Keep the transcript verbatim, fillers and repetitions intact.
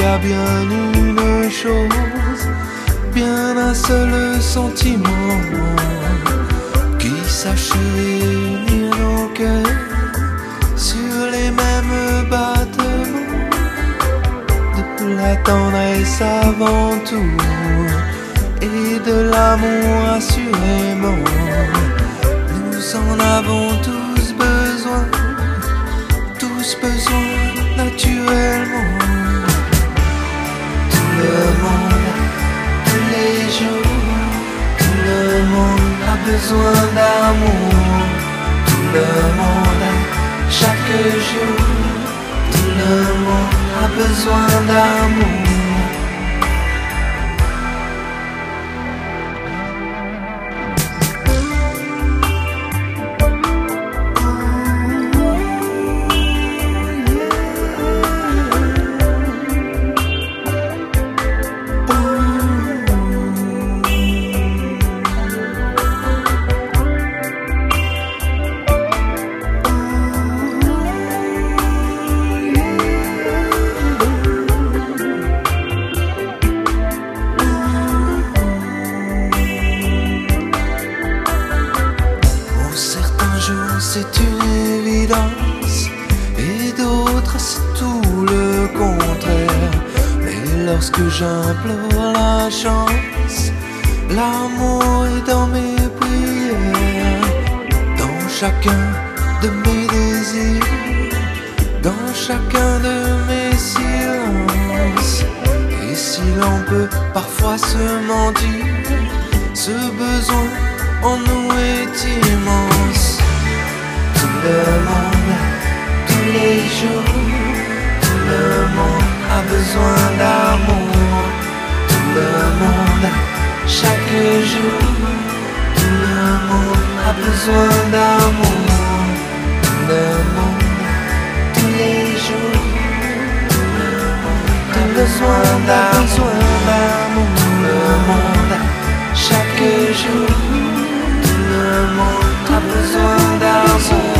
a bien une chose, bien un seul sentiment qui sache réunir nos cœurs sur les mêmes battements. De la tendresse avant tout et de l'amour assurément, nous en avons tous besoin, tous besoin naturellement. Tout le monde, tous les jours, tout le monde a besoin d'amour. Tout le monde, chaque jour, tout le monde a besoin d'amour. C'est une évidence et d'autres c'est tout le contraire. Mais lorsque j'implore la chance, l'amour est dans mes prières, dans chacun de mes désirs, dans chacun de mes silences. Et si l'on peut parfois se mentir, ce besoin en nous est immense. Tout le monde, tous les jours, tout le monde a besoin d'amour. Tout le monde, chaque jour, tout le monde a besoin d'amour. Tout le monde, tous les jours, tout le monde a besoin d'amour. Tout le monde, chaque jour, tout le monde a besoin d'amour.